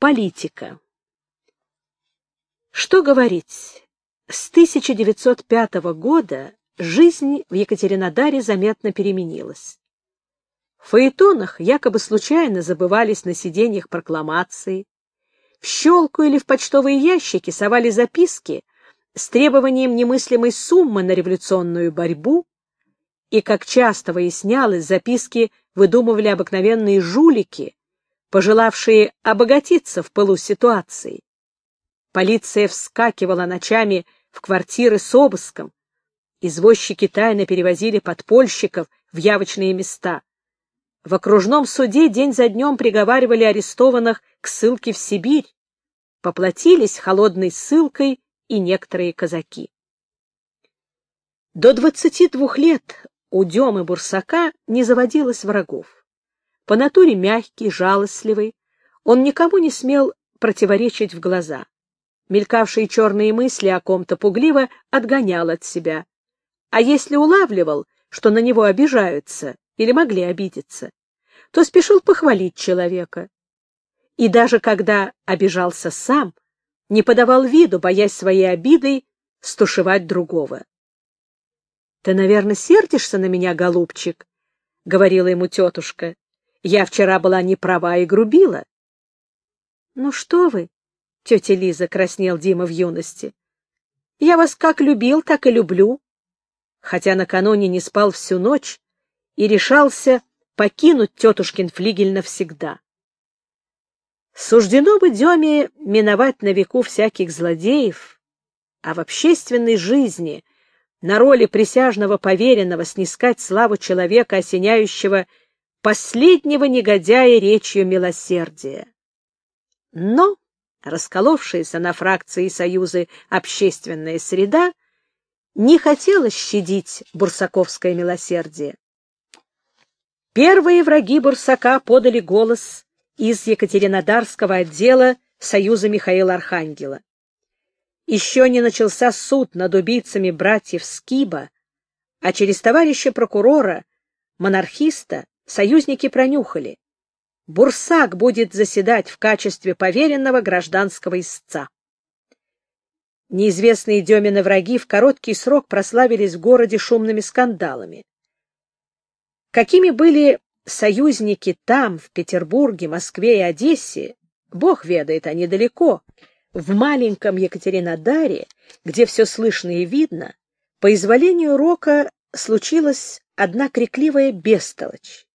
Политика. Что говорить? С 1905 года жизнь в Екатеринодаре заметно переменилась. В фаэтонах якобы случайно забывались на сиденьях прокламации, в щелку или в почтовые ящики совали записки с требованием немыслимой суммы на революционную борьбу, и, как часто выяснялось, записки выдумывали обыкновенные жулики, пожелавшие обогатиться в пылу ситуации. Полиция вскакивала ночами в квартиры с обыском, извозчики тайно перевозили подпольщиков в явочные места. В окружном суде день за днем приговаривали арестованных к ссылке в Сибирь. Поплатились холодной ссылкой и некоторые казаки. До 22 лет у Демы Бурсака не заводилось врагов. По натуре мягкий, жалостливый, он никому не смел противоречить в глаза. Мелькавшие черные мысли о ком-то пугливо отгонял от себя. А если улавливал, что на него обижаются или могли обидеться, то спешил похвалить человека. И даже когда обижался сам, не подавал виду, боясь своей обидой стушевать другого. — Ты, наверное, сердишься на меня, голубчик? — говорила ему тетушка. — Я вчера была не права и грубила. — Ну что вы, тетя Лиза, — краснел Дима в юности, — я вас как любил, так и люблю. Хотя накануне не спал всю ночь и решался покинуть тетушкин флигель навсегда. Суждено бы Деме миновать на веку всяких злодеев, а в общественной жизни на роли присяжного поверенного снискать славу человека, осеняющего последнего негодяя речью милосердия. Но расколовшаяся на фракции и союзы общественная среда не хотела щадить бурсаковское милосердие. Первые враги Бурсака подали голос из Екатеринодарского отдела Союза Михаила Архангела. Еще не начался суд над убийцами братьев Скиба, а через товарища прокурора, монархиста, союзники пронюхали: Бурсак будет заседать в качестве поверенного гражданского истца. Неизвестные Демины враги в короткий срок прославились в городе шумными скандалами. Какими были союзники там, в Петербурге, Москве и Одессе, Бог ведает, они далеко. В маленьком Екатеринодаре, где все слышно и видно, по изволению рока случилась одна крикливая бестолочь.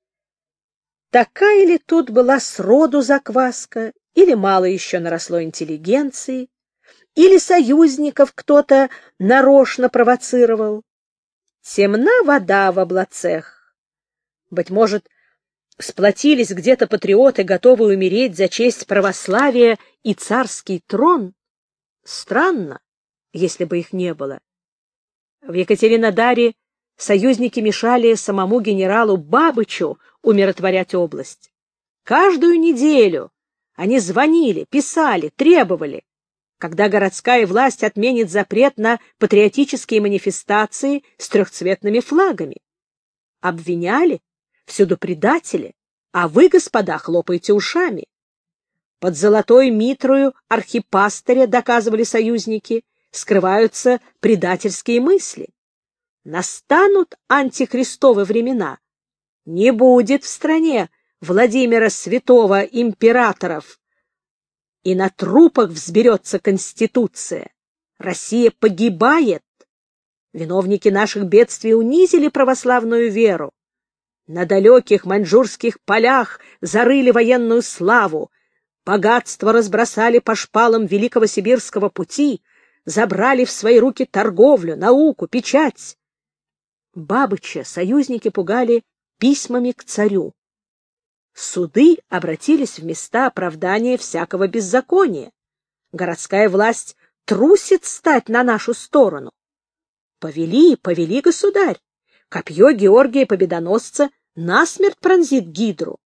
Такая ли тут была сроду закваска, или мало еще наросло интеллигенции, или союзников кто-то нарочно провоцировал? Темна вода в облацех. Быть может, сплотились где-то патриоты, готовые умереть за честь православия и царский трон? Странно, если бы их не было. В Екатеринодаре союзники мешали самому генералу Бабычу умиротворять область. Каждую неделю они звонили, писали, требовали, когда городская власть отменит запрет на патриотические манифестации с трехцветными флагами. Обвиняли, всюду предатели, а вы, господа, хлопаете ушами. Под золотой митрою архипастыря, доказывали союзники, скрываются предательские мысли. Настанут антихристовы времена. Не будет в стране Владимира Святого императоров, и на трупах взберется Конституция. Россия погибает. Виновники наших бедствий унизили православную веру. На далеких маньчжурских полях зарыли военную славу, богатство разбросали по шпалам Великого Сибирского пути, забрали в свои руки торговлю, науку, печать. Бабыча союзники пугали письмами к царю. Суды обратились в места оправдания всякого беззакония. Городская власть трусит стать на нашу сторону. Повели, государь, копье Георгия Победоносца насмерть пронзит гидру.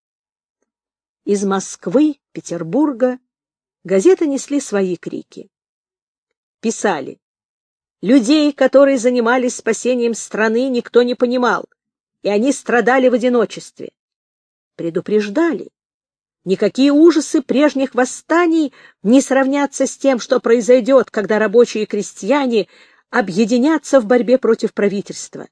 Из Москвы, Петербурга газеты несли свои крики. Писали: людей, которые занимались спасением страны, никто не понимал, и они страдали в одиночестве. Предупреждали: Никакие ужасы прежних восстаний не сравнятся с тем, что произойдет, когда рабочие и крестьяне объединятся в борьбе против правительства.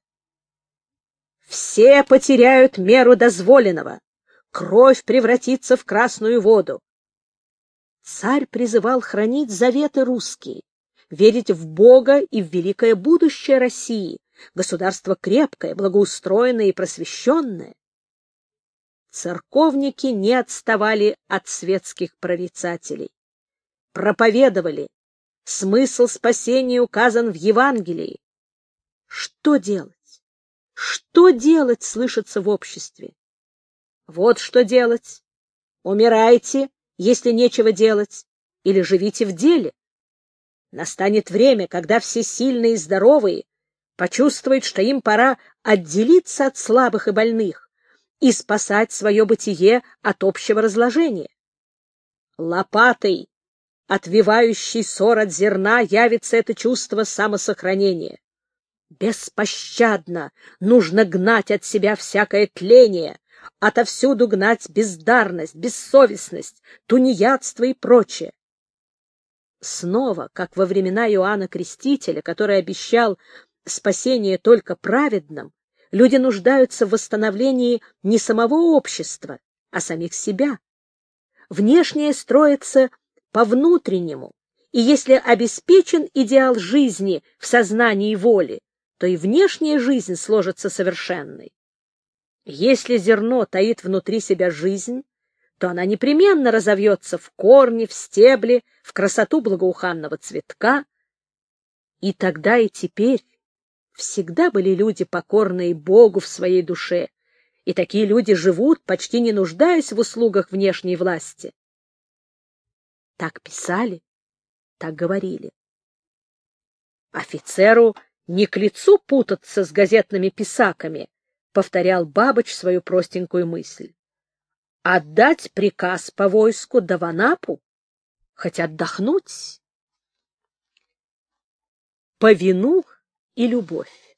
Все потеряют меру дозволенного. Кровь превратится в красную воду. Царь призывал хранить заветы русские, верить в Бога и в великое будущее России, государство крепкое, благоустроенное и просвещенное. Церковники не отставали от светских прорицателей. Проповедовали. Смысл спасения указан в Евангелии. Что делать? Что делать, слышится в обществе? Вот что делать. Умирайте, если нечего делать, или живите в деле. Настанет время, когда все сильные и здоровые почувствуют, что им пора отделиться от слабых и больных и спасать свое бытие от общего разложения. Лопатой, отвивающей сор от зерна, явится это чувство самосохранения. Беспощадно нужно гнать от себя всякое тление, отовсюду гнать бездарность, бессовестность, тунеядство и прочее. Снова, как во времена Иоанна Крестителя, который обещал спасение только праведным, люди нуждаются в восстановлении не самого общества, а самих себя. Внешнее строится по внутреннему, и если обеспечен идеал жизни в сознании и воле, то и внешняя жизнь сложится совершенной. Если зерно таит внутри себя жизнь, то она непременно разовьется в корне, в стебле, в красоту благоуханного цветка. И тогда, и теперь всегда были люди, покорные Богу в своей душе, и такие люди живут, почти не нуждаясь в услугах внешней власти. Так писали, так говорили. Офицеру не к лицу путаться с газетными писаками, повторял Бабыч свою простенькую мысль. Отдать приказ по войску да в Анапу, хоть отдохнуть. По вину и любовь.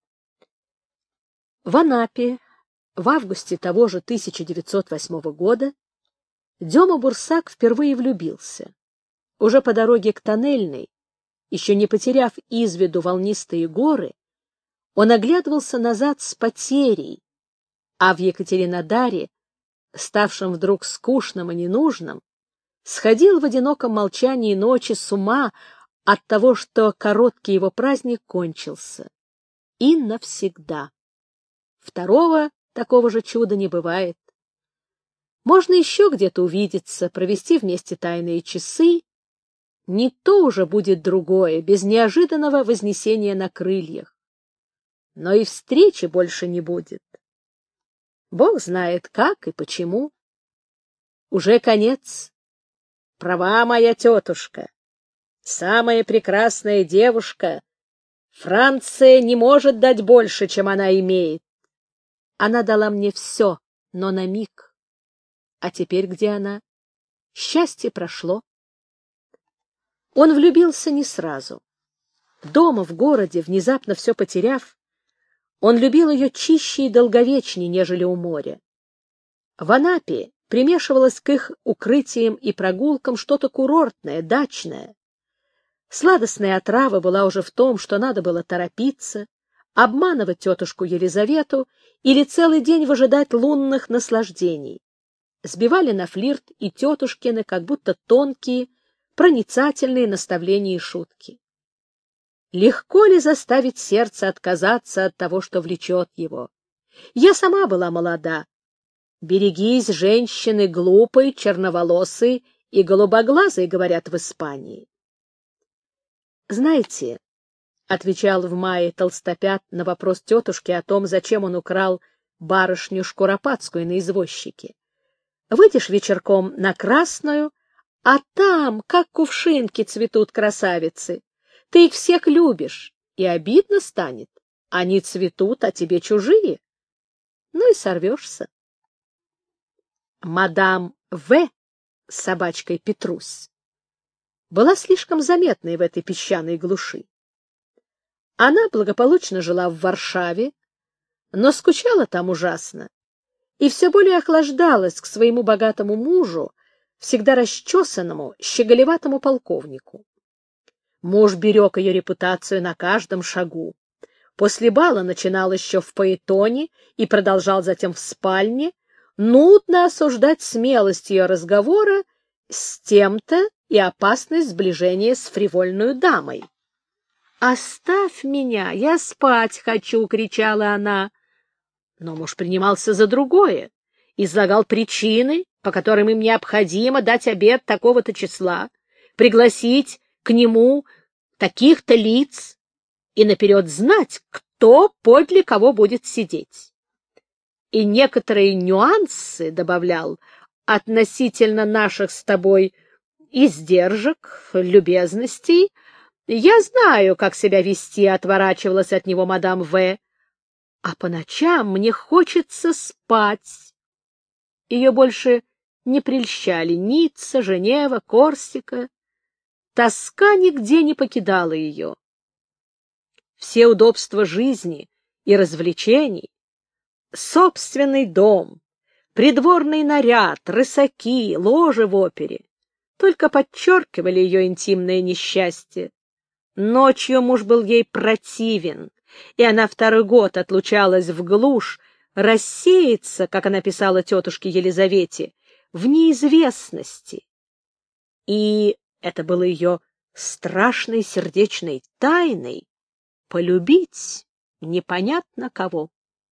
В Анапе в августе того же 1908 года Дема Бурсак впервые влюбился. Уже по дороге к Тоннельной, еще не потеряв из виду волнистые горы, он оглядывался назад с потерей, а в Екатеринодаре, ставшем вдруг скучным и ненужным, сходил в одиноком молчании ночи с ума от того, что короткий его праздник кончился. И навсегда. Второго такого же чуда не бывает. Можно еще где-то увидеться, провести вместе тайные часы. Не то уже будет другое, без неожиданного вознесения на крыльях. Но и встречи больше не будет. Бог знает, как и почему. Уже конец. Права моя тетушка. Самая прекрасная девушка. Франция не может дать больше, чем она имеет. Она дала мне все, но на миг. А теперь где она? Счастье прошло. Он влюбился не сразу. Дома, в городе, внезапно все потеряв, он любил ее чище и долговечнее, нежели у моря. В Анапе примешивалось к их укрытиям и прогулкам что-то курортное, дачное. Сладостная отрава была уже в том, что надо было торопиться, обманывать тетушку Елизавету или целый день выжидать лунных наслаждений. Сбивали на флирт и тетушкины, как будто тонкие, проницательные наставления и шутки. Легко ли заставить сердце отказаться от того, что влечет его? Я сама была молода. Берегись женщины глупой, черноволосой и голубоглазой, говорят в Испании. Знаете, — отвечал в мае Толстопят на вопрос тетушки о том, зачем он украл барышню Шкуропадскую на извозчике, — выйдешь вечерком на Красную, а там, как кувшинки, цветут красавицы. Ты их всех любишь, и обидно станет. Они цветут, а тебе чужие. Ну и сорвешься. Мадам В. с собачкой Петрусь была слишком заметной в этой песчаной глуши. Она благополучно жила в Варшаве, но скучала там ужасно и все более охлаждалась к своему богатому мужу, всегда расчесанному, щеголеватому полковнику. Муж берег ее репутацию на каждом шагу. После бала начинал еще в фаэтоне и продолжал затем в спальне, нудно осуждать смелость ее разговора с тем-то и опасность сближения с фривольной дамой. «Оставь меня, я спать хочу!» — кричала она. Но муж принимался за другое, излагал причины, по которым им необходимо дать обед такого-то числа, пригласить к нему таких-то лиц и наперед знать, кто подле кого будет сидеть. И некоторые нюансы добавлял относительно наших с тобой издержек, любезностей. Я знаю, как себя вести, — отворачивалась от него мадам В. А по ночам мне хочется спать. Ее больше не прельщали Ницца, Женева, Корсика. Тоска нигде не покидала ее. Все удобства жизни и развлечений, собственный дом, придворный наряд, рысаки, ложи в опере только подчеркивали ее интимное несчастье. Ночью муж был ей противен, и она второй год отлучалась в глушь, рассеяться, как она писала тетушке Елизавете, в неизвестности. И это было ее страшной сердечной тайной — полюбить непонятно кого.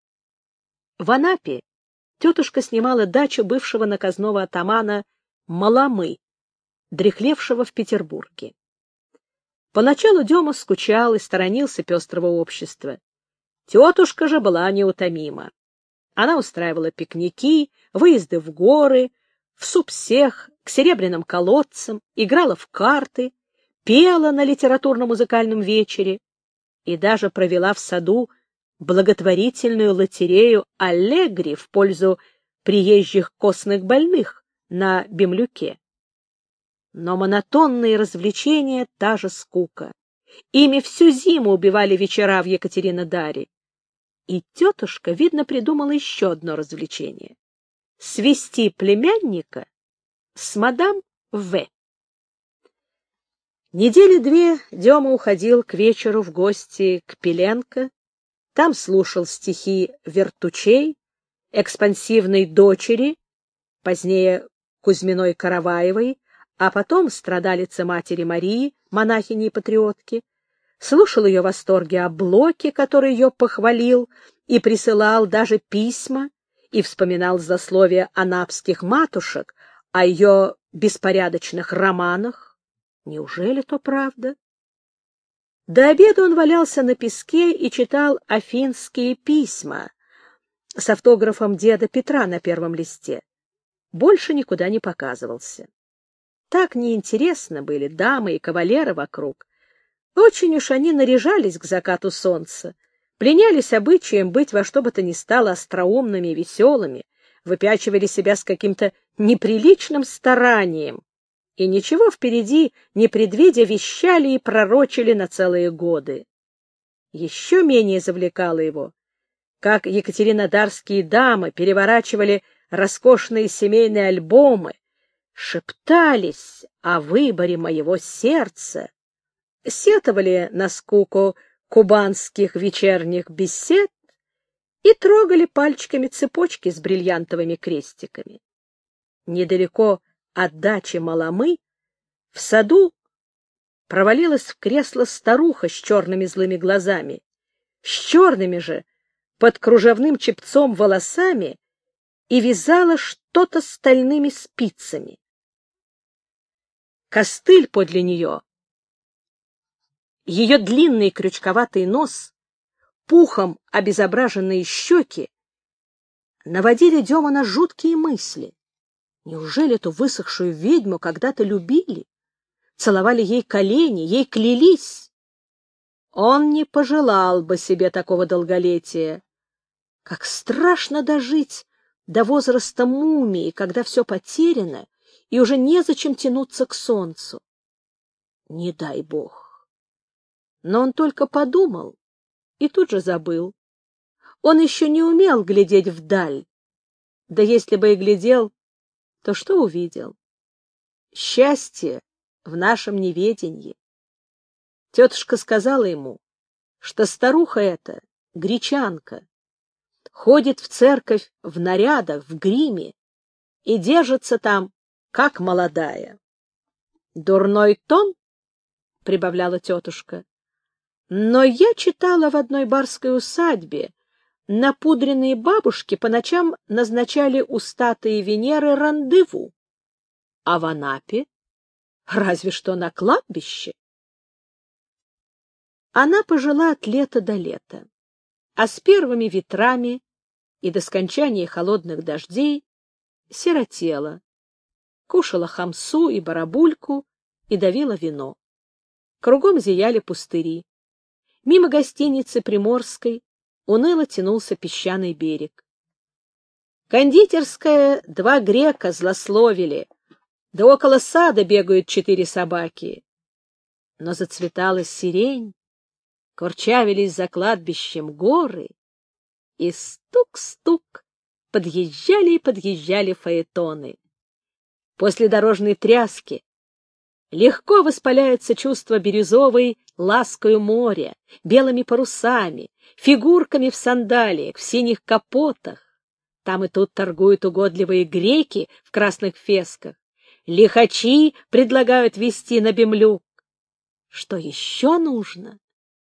В Анапе тетушка снимала дачу бывшего наказного атамана Маломы, дряхлевшего в Петербурге. Поначалу Дема скучал и сторонился пестрого общества. Тетушка же была неутомима. Она устраивала пикники, выезды в горы, в супсех, к серебряным колодцам, играла в карты, пела на литературно-музыкальном вечере и даже провела в саду благотворительную лотерею «Аллегри» в пользу приезжих костных больных на Бемлюке. Но монотонные развлечения — та же скука. Ими всю зиму убивали вечера в Екатеринодаре. И тетушка, видно, придумала еще одно развлечение — свести племянника с мадам В. Недели две Дема уходил к вечеру в гости к Пеленко, там слушал стихи Вертучей, экспансивной дочери, позднее Кузьминой Караваевой, а потом страдалицы матери Марии, монахини и патриотки, слушал ее восторги о Блоке, который ее похвалил и присылал даже письма, и вспоминал злословия анапских матушек о ее беспорядочных романах. Неужели то правда? До обеда он валялся на песке и читал афинские письма с автографом деда Петра на первом листе. Больше никуда не показывался. Так неинтересно были дамы и кавалеры вокруг. Очень уж они наряжались к закату солнца, пленялись обычаем быть во что бы то ни стало остроумными и веселыми, выпячивали себя с каким-то неприличным старанием, и ничего впереди не предвидя вещали и пророчили на целые годы. Еще менее завлекало его, как екатеринодарские дамы переворачивали роскошные семейные альбомы, шептались о выборе моего сердца, сетовали на скуку кубанских вечерних бесед и трогали пальчиками цепочки с бриллиантовыми крестиками. Недалеко от дачи Маломы в саду провалилась в кресло старуха с черными злыми глазами, с черными же под кружевным чепцом волосами, и вязала что-то стальными спицами. Костыль подле нее, ее длинный крючковатый нос, пухом обезображенные щеки наводили Дему на жуткие мысли. Неужели эту высохшую ведьму когда-то любили, целовали ей колени, ей клялись? Он не пожелал бы себе такого долголетия. Как страшно дожить до возраста мумии, когда все потеряно, и уже незачем тянуться к солнцу. Не дай бог. Но он только подумал и тут же забыл. Он еще не умел глядеть вдаль. Да если бы и глядел, то что увидел? Счастье в нашем неведении. Тетушка сказала ему, что старуха эта, гречанка, ходит в церковь в нарядах, в гриме и держится там, как молодая. «Дурной тон», — прибавляла тетушка, — «но я читала в одной барской усадьбе, напудренные бабушки по ночам назначали у статуи Венеры рандеву, а в Анапе разве что на кладбище». Она пожила от лета до лета, а с первыми ветрами и до скончания холодных дождей сиротела, кушала хамсу и барабульку и давила вино. Кругом зияли пустыри. Мимо гостиницы Приморской уныло тянулся песчаный берег. Кондитерская два грека злословили, да около сада бегают 4 собаки. Но зацветала сирень, курчавились за кладбищем горы, и стук-стук подъезжали и подъезжали фаэтоны. После дорожной тряски легко воспаляется чувство бирюзовой ласкою моря, белыми парусами, фигурками в сандалиях, в синих капотах. Там и тут торгуют угодливые греки в красных фесках. Лихачи предлагают везти на Бемлюк. Что еще нужно?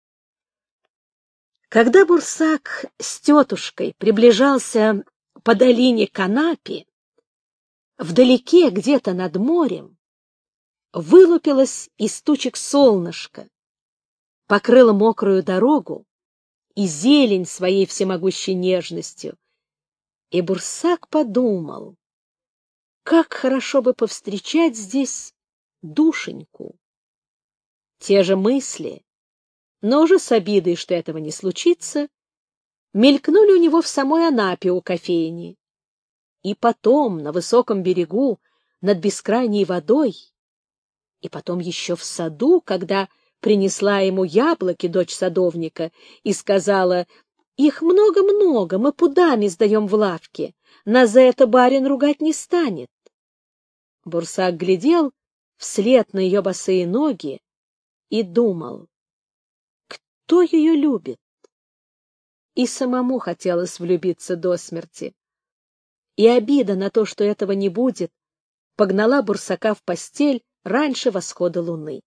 Когда Бурсак с тетушкой приближался по долине к Анапе, вдалеке, где-то над морем, вылупилось из тучек солнышко, покрыло мокрую дорогу и зелень своей всемогущей нежностью. И Бурсак подумал, как хорошо бы повстречать здесь душеньку. Те же мысли, но уже с обидой, что этого не случится, мелькнули у него в самой Анапе у кофейни. И потом на высоком берегу над бескрайней водой, и потом еще в саду, когда принесла ему яблоки дочь садовника и сказала: «Их много-много, мы пудами сдаем в лавке, нас за это барин ругать не станет». Бурсак глядел вслед на ее босые ноги и думал, кто ее любит? И самому хотелось влюбиться до смерти. И обида на то, что этого не будет, погнала Бурсака в постель раньше восхода луны.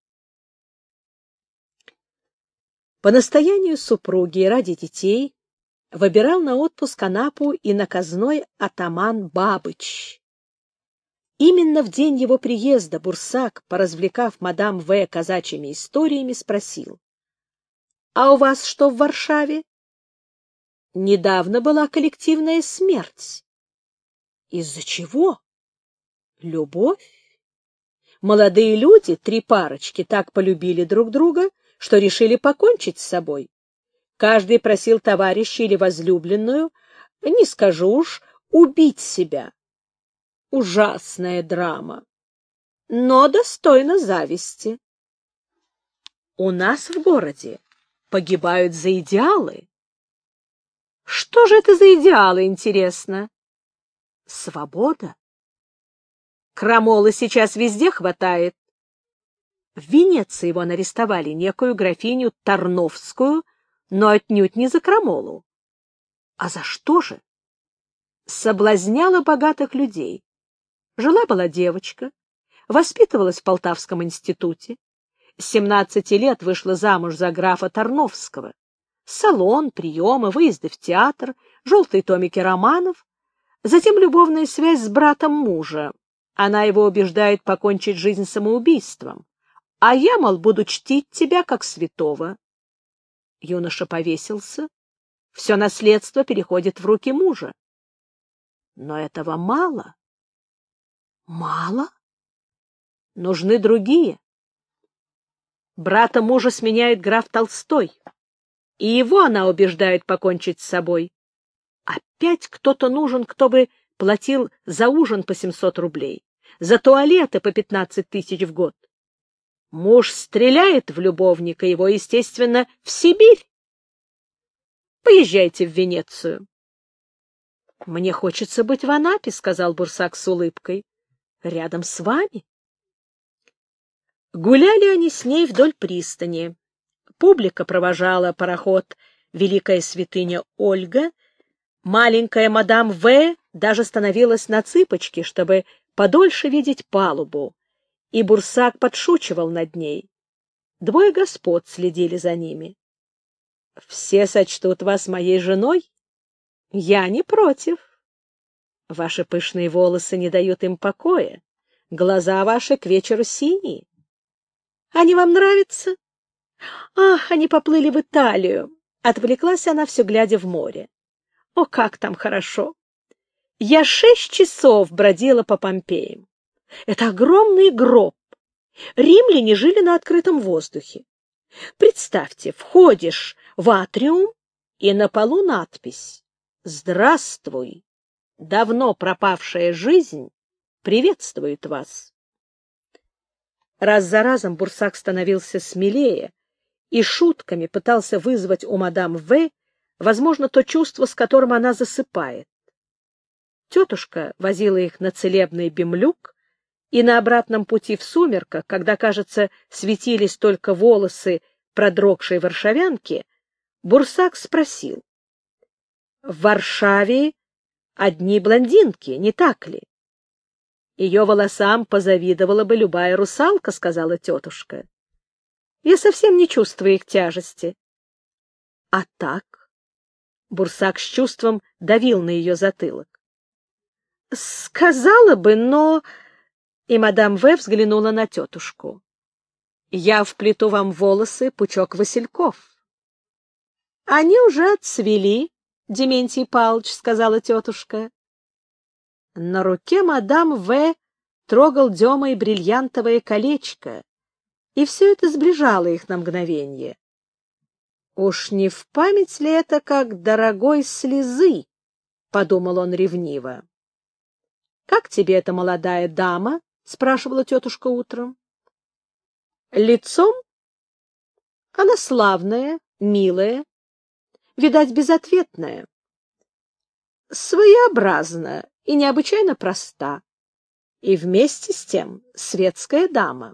По настоянию супруги и ради детей выбирал на отпуск Анапу и наказной атаман Бабыч. Именно в день его приезда Бурсак, поразвлекав мадам В. казачьими историями, спросил: «А у вас что в Варшаве?» «Недавно была коллективная смерть». «Из-за чего?» «Любовь. Молодые люди, 3 парочки, так полюбили друг друга, что решили покончить с собой. Каждый просил товарища или возлюбленную, не скажу уж, убить себя. Ужасная драма, но достойна зависти. У нас в городе погибают за идеалы». «Что же это за идеалы, интересно?» «Свобода. Крамолы сейчас везде хватает. В Венеции его арестовали некую графиню Тарновскую, но отнюдь не за крамолу. А за что же? Соблазняла богатых людей. Жила-была девочка, воспитывалась в Полтавском институте, с 17 лет вышла замуж за графа Тарновского. Салон, приемы, выезды в театр, желтые томики романов, затем любовная связь с братом мужа. Она его убеждает покончить жизнь самоубийством. А я, мол, буду чтить тебя как святого. Юноша повесился, все наследство переходит в руки мужа. Но этого мало. Мало? Нужны другие. Брата мужа сменяет граф Толстой, и его она убеждает покончить с собой. Опять кто-то нужен, кто бы платил за ужин по 700 рублей, за туалеты по 15 тысяч в год. Муж стреляет в любовника, его, естественно, в Сибирь. Поезжайте в Венецию. — Мне хочется быть в Анапе, — сказал Бурсак с улыбкой. — Рядом с вами. Гуляли они с ней вдоль пристани. Публика провожала пароход «Великая святыня Ольга». Маленькая мадам В. даже становилась на цыпочки, чтобы подольше видеть палубу, и Бурсак подшучивал над ней. Двое господ следили за ними. — Все сочтут вас моей женой? — Я не против. Ваши пышные волосы не дают им покоя. Глаза ваши к вечеру синие. Они вам нравятся? Ах, они поплыли в Италию. Отвлеклась она, все глядя в море. О, как там хорошо! Я 6 часов бродила по Помпеям. Это огромный гроб. Римляне жили на открытом воздухе. Представьте, входишь в атриум, и на полу надпись: «Здравствуй, давно пропавшая жизнь приветствует вас». Раз за разом Бурсак становился смелее и шутками пытался вызвать у мадам В., возможно, то чувство, с которым она засыпает. Тетушка возила их на целебный Бемлюк, и на обратном пути в сумерках, когда, кажется, светились только волосы продрогшей варшавянки, Бурсак спросил: — В Варшаве одни блондинки, не так ли? — Ее волосам позавидовала бы любая русалка, — сказала тетушка. — Я совсем не чувствую их тяжести. — А так? Бурсак с чувством давил на ее затылок. — Сказала бы, но... И мадам В. взглянула на тетушку. — Я вплету вам в волосы пучок васильков. — Они уже отцвели, Дементий Павлович, — сказала тетушка. На руке мадам В. трогал Демой бриллиантовое колечко, и все это сближало их на мгновенье. «Уж не в память ли это, как дорогой слезы?» — подумал он ревниво. «Как тебе эта молодая дама?» — спрашивала тетушка утром. «Лицом? Она славная, милая, видать, безответная, своеобразна и необычайно проста, и вместе с тем светская дама.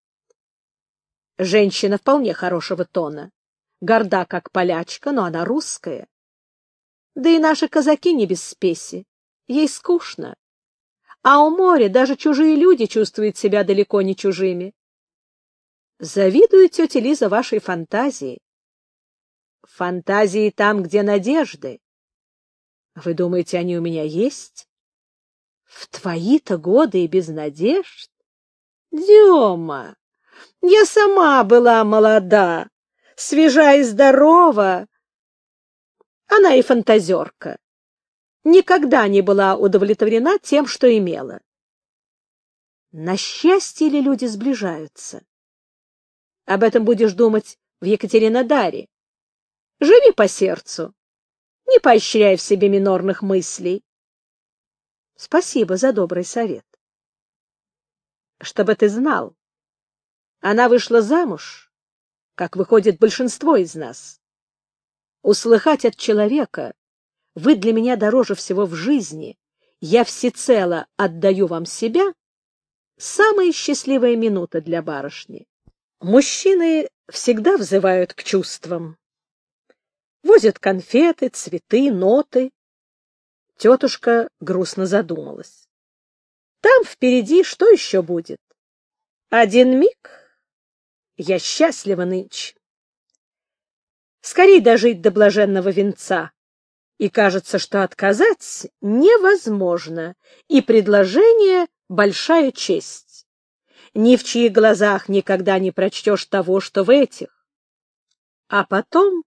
Женщина вполне хорошего тона, горда, как полячка, но она русская. Да и наши казаки не без спеси, ей скучно. А у моря даже чужие люди чувствуют себя далеко не чужими. Завидую, тетя Лиза, вашей фантазии. Фантазии там, где надежды. Вы думаете, они у меня есть? В твои-то годы и без надежд? Дема, я сама была молода, свежа и здорова. Она и фантазерка. Никогда не была удовлетворена тем, что имела. На счастье ли люди сближаются? Об этом будешь думать в Екатеринодаре. Живи по сердцу, не поощряй в себе минорных мыслей. Спасибо за добрый совет. Чтобы ты знал, она вышла замуж, как выходит большинство из нас. Услыхать от человека: «Вы для меня дороже всего в жизни, я всецело отдаю вам себя», — самая счастливая минута для барышни. Мужчины всегда взывают к чувствам. Возят конфеты, цветы, ноты. Тетушка грустно задумалась. Там впереди что еще будет? Один миг. Я счастлива нынче. Скорей дожить до блаженного венца. И кажется, что отказать невозможно, и предложение — большая честь. Ни в чьих глазах никогда не прочтешь того, что в этих. А потом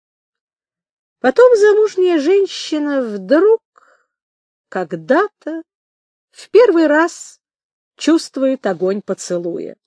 замужняя женщина вдруг, когда-то, в первый раз чувствует огонь поцелуя.